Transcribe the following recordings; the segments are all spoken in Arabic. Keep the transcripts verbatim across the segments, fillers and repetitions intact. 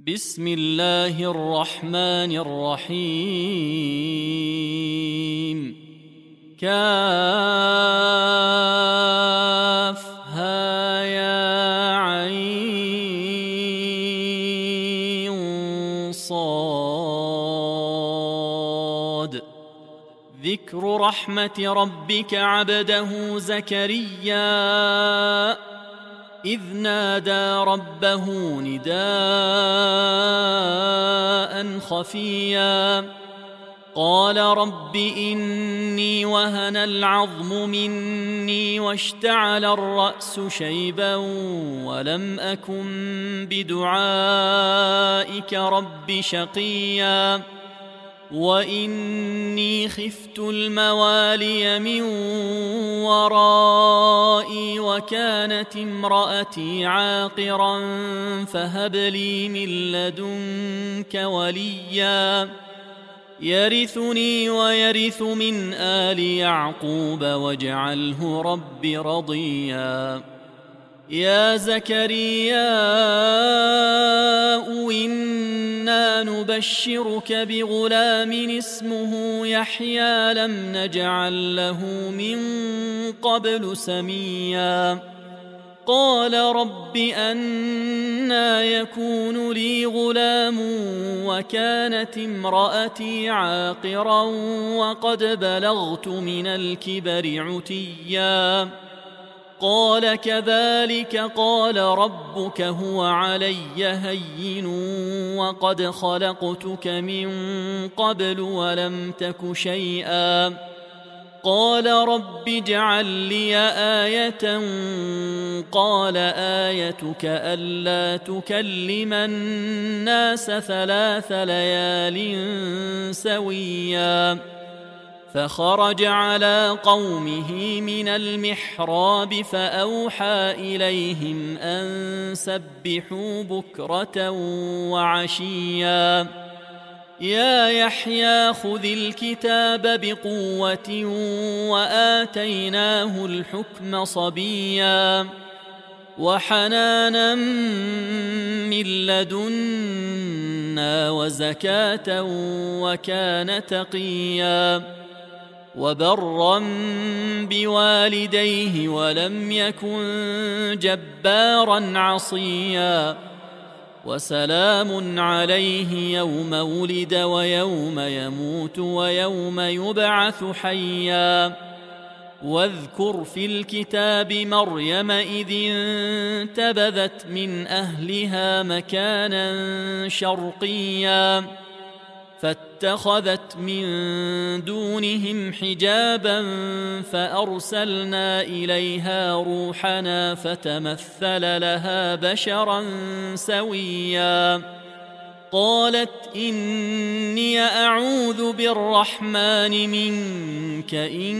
بسم الله الرحمن الرحيم. كافها يا عين صاد. ذكر رحمة ربك عبده زكريا إذ نادى ربه نداء خفيا قال رب إني وهن العظم مني واشتعل الرأس شيبا ولم أكن بدعائك رب شقيا وإني خفت الموالي من ورائي وكانت امرأتي عاقرا فهب لي من لدنك وليا يرثني ويرث من آل يعقوب واجعله رب رضيا. يا زكريا إنا نبشرك بغلام اسمه يحيى لم نجعل له من قبل سميا قال رب أنى يكون لي غلام وكانت امرأتي عاقرا وقد بلغت من الكبر عتيا قال كذلك قال ربك هو علي هين وقد خلقتك من قبل ولم تك شيئا قال رب اجعل لي آية قال آيتك ألا تكلم الناس ثلاث ليال سويا فخرج على قومه من المحراب فأوحى إليهم أن سبحوا بكرة وعشيا يا يحيى خذ الكتاب بقوة وآتيناه الحكم صبيا وحنانا من لدنا وزكاة وكان تقيا وبرا بوالديه ولم يكن جبارا عصيا وسلام عليه يوم ولد ويوم يموت ويوم يبعث حيا واذكر في الكتاب مريم إذ انتبذت من أهلها مكانا شرقيا فاتخذت من دونهم حجابا فأرسلنا إليها روحنا فتمثل لها بشرا سويا قالت إني أعوذ بالرحمن منك إن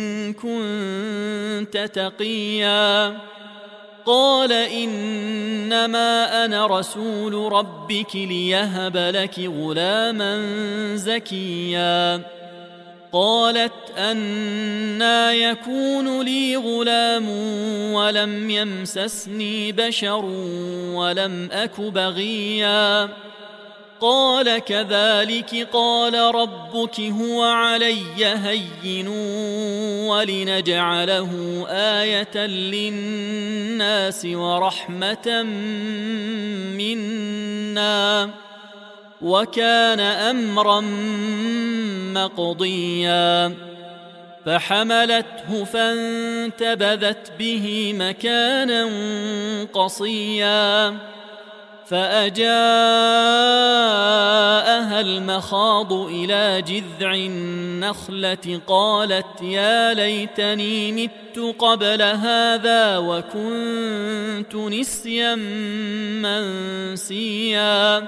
كنت تقيا قال إنما أنا رسول ربك ليهب لك غلاما زكيا قالت أنى يكون لي غلام ولم يمسسني بشر ولم أك بغيا قال كذلك قال ربك هو علي هين ولنجعله آية للناس ورحمة منا وكان أمرا مقضيا فحملته فانتبذت به مكانا قصيا فأجاءها المخاض إلى جذع النخلة قالت يا ليتني مت قبل هذا وكنت نسيا منسيا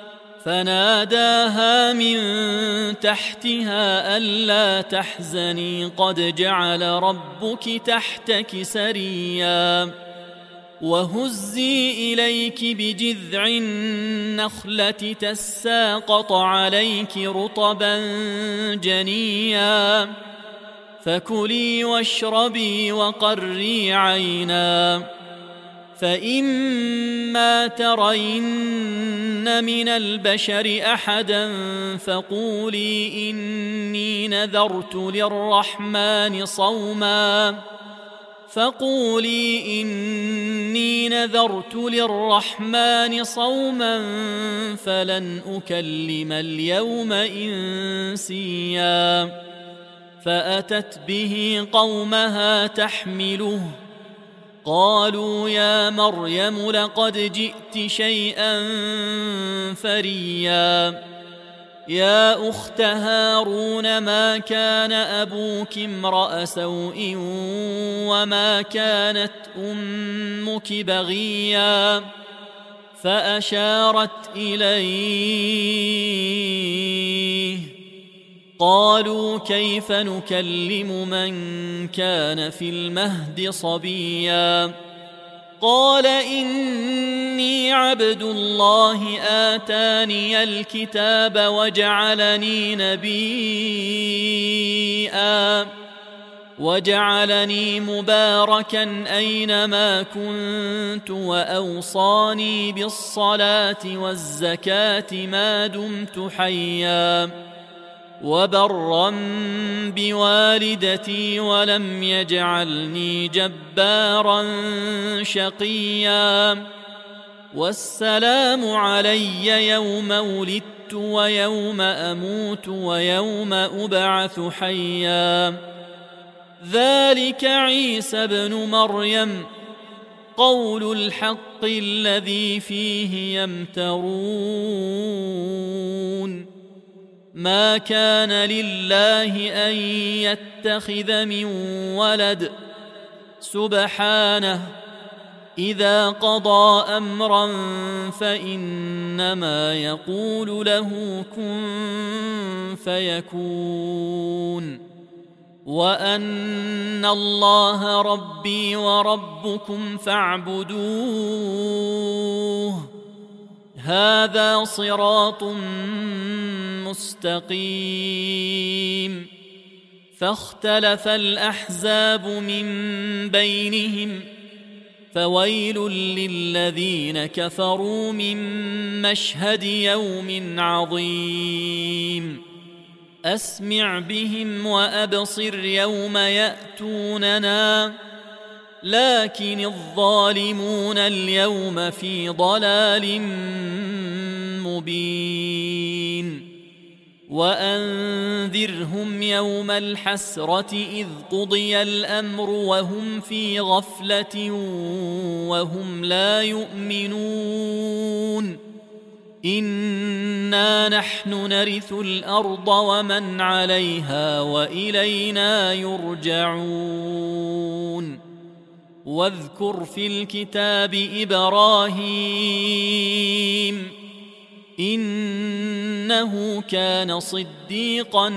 فناداها من تحتها ألا تحزني قد جعل ربك تحتك سريا وهزي إليك بجذع النخلة تساقط عليك رطبا جنيا فكلي واشربي وقري عينا فإما ترين من البشر أحدا فقولي إني نذرت للرحمن صوما فقولي إني نذرت للرحمن صوما فلن أكلم اليوم إنسيا فأتت به قومها تحمله قالوا يا مريم لقد جئت شيئا فريا يا أخت هارون ما كان أبوك امرأ سوء وما كانت أمك بغيا فأشارت إليه قالوا كيف نكلم من كان في المهد صبيا قال إني عبد الله آتاني الكتاب وجعلني نبيا وجعلني مباركا أينما كنت وأوصاني بالصلاة والزكاة ما دمت حيا وبرا بوالدتي ولم يجعلني جبارا شقيا والسلام علي يوم ولدت ويوم أموت ويوم أبعث حيا ذلك عيسى ابن مريم قول الحق الذي فيه يمترون ما كان لله أن يتخذ من ولد سبحانه إذا قضى أمرا فإنما يقول له كن فيكون وأن الله ربي وربكم فاعبدوه هذا صراط مستقيم فاختلف الأحزاب من بينهم فويل للذين كفروا من مشهد يوم عظيم أسمع بهم وأبصر يوم يأتوننا لكن الظالمون اليوم في ضلال مبين وأنذرهم يوم الحسرة إذ قضي الأمر وهم في غفلة وهم لا يؤمنون إنا نحن نرث الأرض ومن عليها وإلينا يرجعون واذكر في الكتاب إبراهيم إنه كان صديقا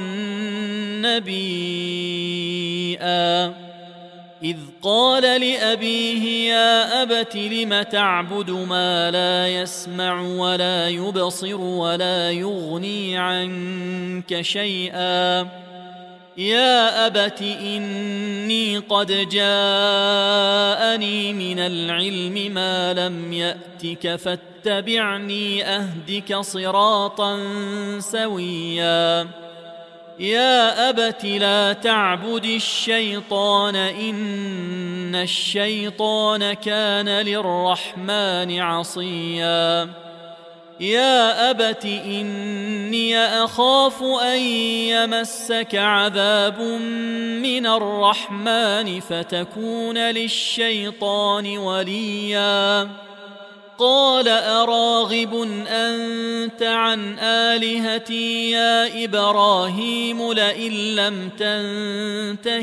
نبيا إذ قال لأبيه يا أبت لم تعبد ما لا يسمع ولا يبصر ولا يغني عنك شيئا يا أبت إني قد جاءني من العلم ما لم يأتك فاتبعني أهدك صراطا سويا يا أبت لا تعبد الشيطان إن الشيطان كان للرحمن عصيا يا أبت إني أخاف أن يمسك عذاب من الرحمن فتكون للشيطان وليا قال أراغب أنت عن آلهتي يا إبراهيم لئن لم تنته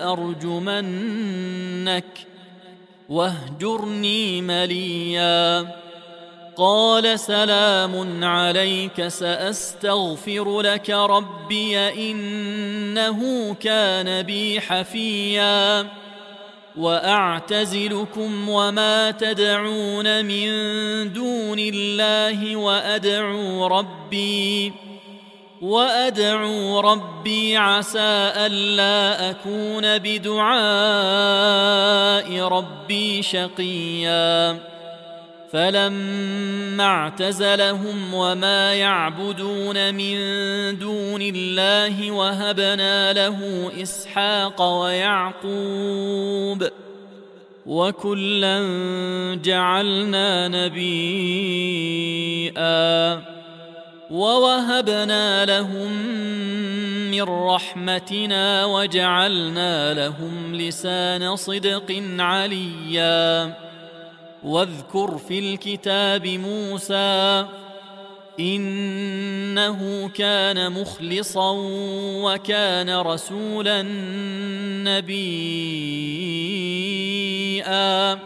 لأرجمنك واهجرني مليا قال سلام عليك سأستغفر لك ربي إنه كان بي حفيا وأعتزلكم وما تدعون من دون الله وأدعو ربي وأدعو ربي عسى ألا أكون بدعاء ربي شقيا فلما اعتزلهم وما يعبدون من دون الله وهبنا له إسحاق ويعقوب وكلا جعلنا نبيئا ووهبنا لهم من رحمتنا وجعلنا لهم لسان صدق عليا واذكر في الكتاب موسى إنه كان مخلصا وكان رسولا نبيا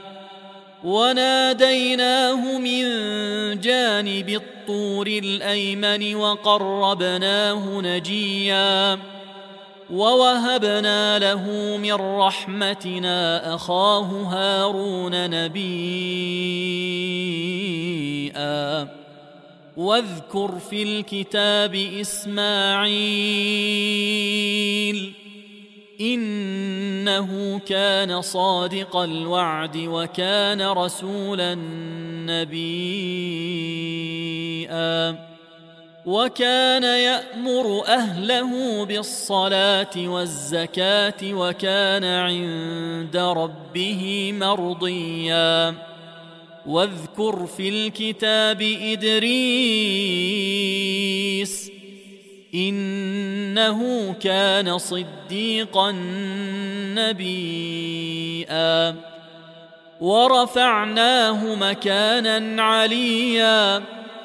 وناديناه من جانب الطور الأيمن وقربناه نجيا ووهبنا له من رحمتنا أخاه هارون نبيا واذكر في الكتاب إسماعيل إنه كان صادق الوعد وكان رسولا نبيا وكان يأمر أهله بالصلاة والزكاة وكان عند ربه مرضيا واذكر في الكتاب إدريس إنه كان صديقا نبيا ورفعناه مكانا عليا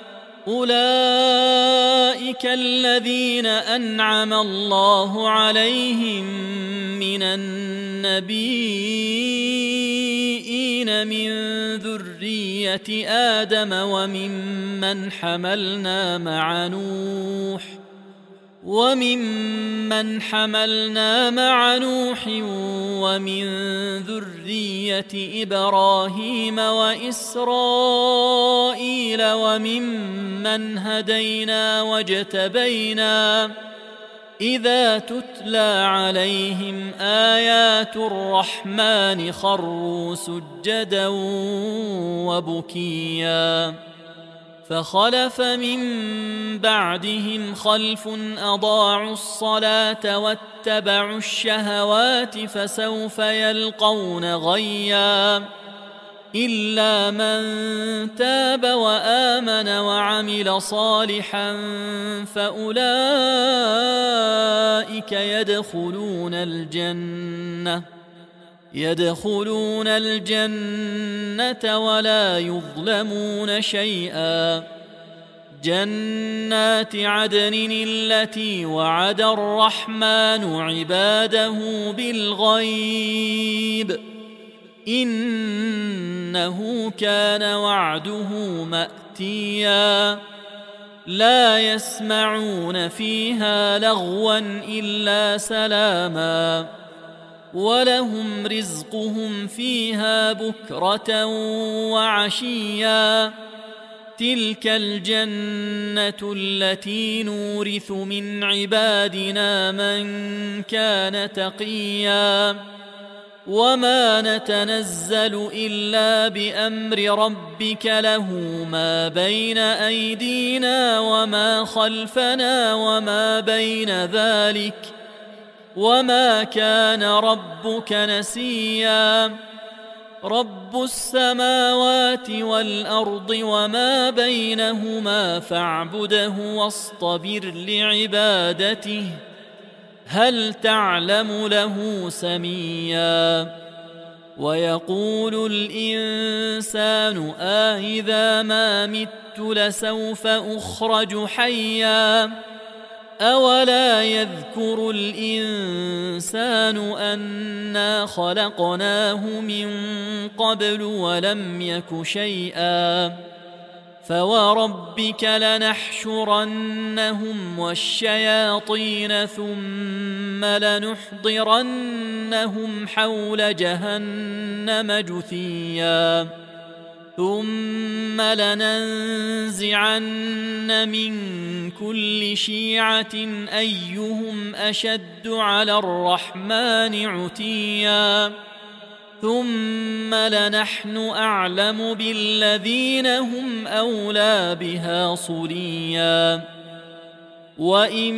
أولئك الذين أنعم الله عليهم من النبيين من ذرية آدم وممن حملنا مع نوح وممن حملنا مع نوح ومن ذرية إبراهيم وإسرائيل وممن هدينا واجتبينا إذا تتلى عليهم آيات الرحمن خروا سجدا وبكيا فخلف من بعدهم خلف أضاعوا الصلاة واتبعوا الشهوات فسوف يلقون غيا إلا من تاب وآمن وعمل صالحا فأولئك يدخلون الجنة يدخلون الجنة ولا يظلمون شيئا جنات عدن التي وعد الرحمن عباده بالغيب إنه كان وعده مأتيا لا يسمعون فيها لغوا إلا سلاما ولهم رزقهم فيها بكرة وعشيا تلك الجنة التي نورث من عبادنا من كان تقيا وما نتنزل إلا بأمر ربك له ما بين أيدينا وما خلفنا وما بين ذلك وما كان ربك نسيا رب السماوات والأرض وما بينهما فاعبده واصطبر لعبادته هل تعلم له سميا ويقول الإنسان آئذا ما مت لسوف أخرج حيا أولا يذكر الإنسان أنا خلقناه من قبل ولم يك شيئا فوربك لنحشرنهم والشياطين ثم لنحضرنهم حول جهنم جثيا ثم لننزعن من كل شيعة أيهم أشد على الرحمن عتيا ثم لنحن أعلم بالذين هم أولى بها صليا وإن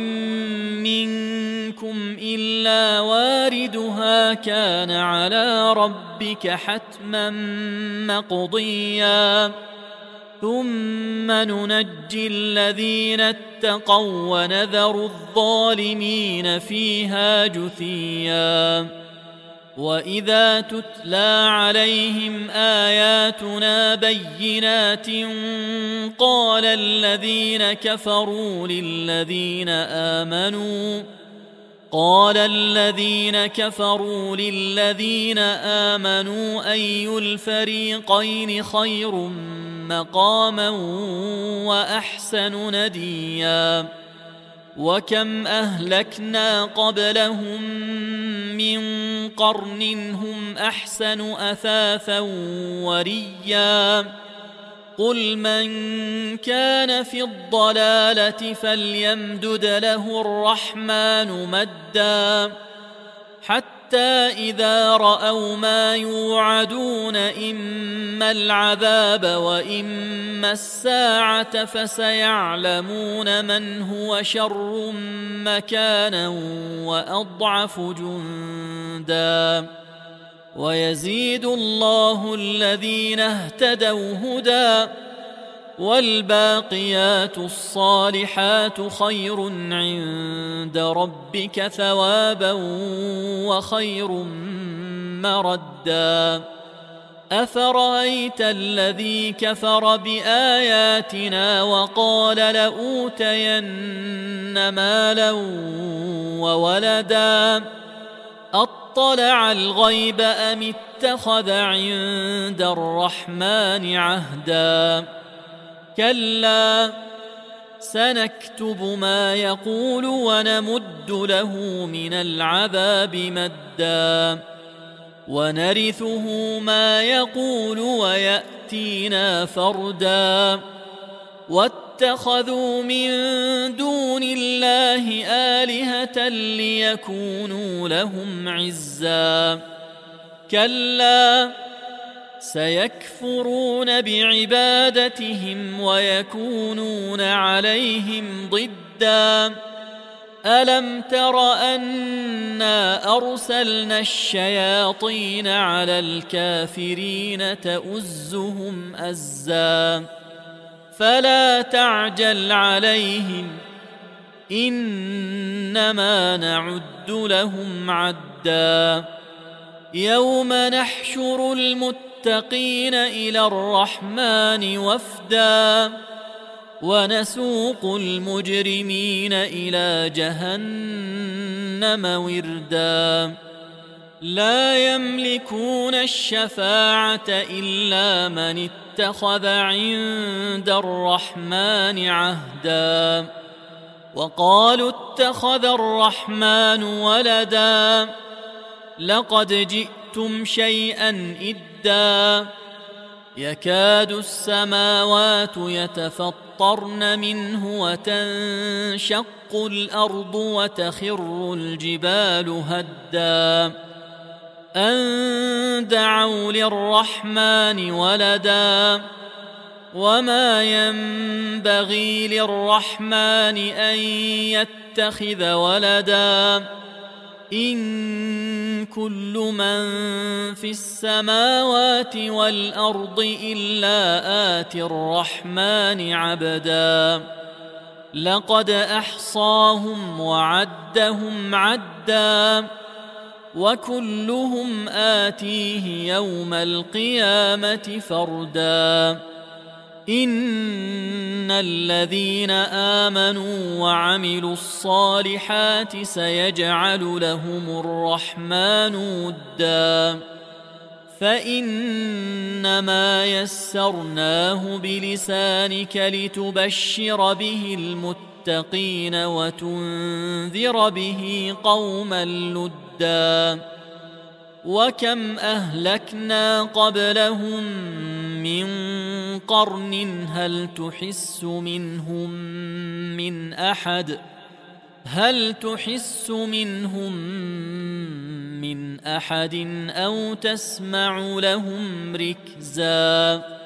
منكم إلا واردها كان على ربك حتما مقضيا ثم ننجي الذين اتقوا ونذر الظالمين فيها جثيا وإذا تتلى عليهم آياتنا بينات قال الذين كفروا للذين آمنوا قال الذين كفروا للذين آمنوا أي الفريقين خير مقاما وأحسن نديا وكم أهلكنا قبلهم من قرن هم أحسن أثاثا وريا قل من كان في الضلالة فليمدد له الرحمن مدا حتى إذا رأوا ما يوعدون إما العذاب وإما الساعة فسيعلمون من هو شر مكانا وأضعف جندا ويزيد الله الذين اهتدوا هدى والباقيات الصالحات خير عند ربك ثوابا وخير مردا أفرأيت الذي كفر بآياتنا وقال لأوتين مالا وولدا أطلع الغيب أم اتخذ عند الرحمن عهدا كلا سنكتب ما يقول ونمد له من العذاب مدا ونرثه ما يقول ويأتينا فردا واتخذوا من دون الله آلهة ليكونوا لهم عزا كلا سيكفرون بعبادتهم ويكونون عليهم ضدا ألم تر أنا أرسلنا الشياطين على الكافرين تؤزهم أزا فلا تعجل عليهم إنما نعد لهم عدا يوم نحشر المتقين إلى الرحمن وفدا ونسوق المجرمين إلى جهنم وردا لا يملكون الشفاعة إلا من اتخذ عند الرحمن عهدا وقالوا اتخذ الرحمن ولدا لقد جئتم شيئا إدا يكاد السماوات يتفطرن منه وتنشق الأرض وتخر الجبال هدا أن دعوا للرحمن ولدا وما ينبغي للرحمن أن يتخذ ولدا إن كل من في السماوات والأرض إلا آتي الرحمن عبدا لقد أحصاهم وعدهم عدا وكلهم آتيه يوم القيامة فردا إن الذين آمنوا وعملوا الصالحات سيجعل لهم الرحمن ودا فإنما يسرناه بلسانك لتبشر به المتقين وتنذر به قوما لدا وكم أهلكنا قبلهم من قرن هل تحس منهم من أحد هل تحس منهم من أحد أو تسمع لهم ركزا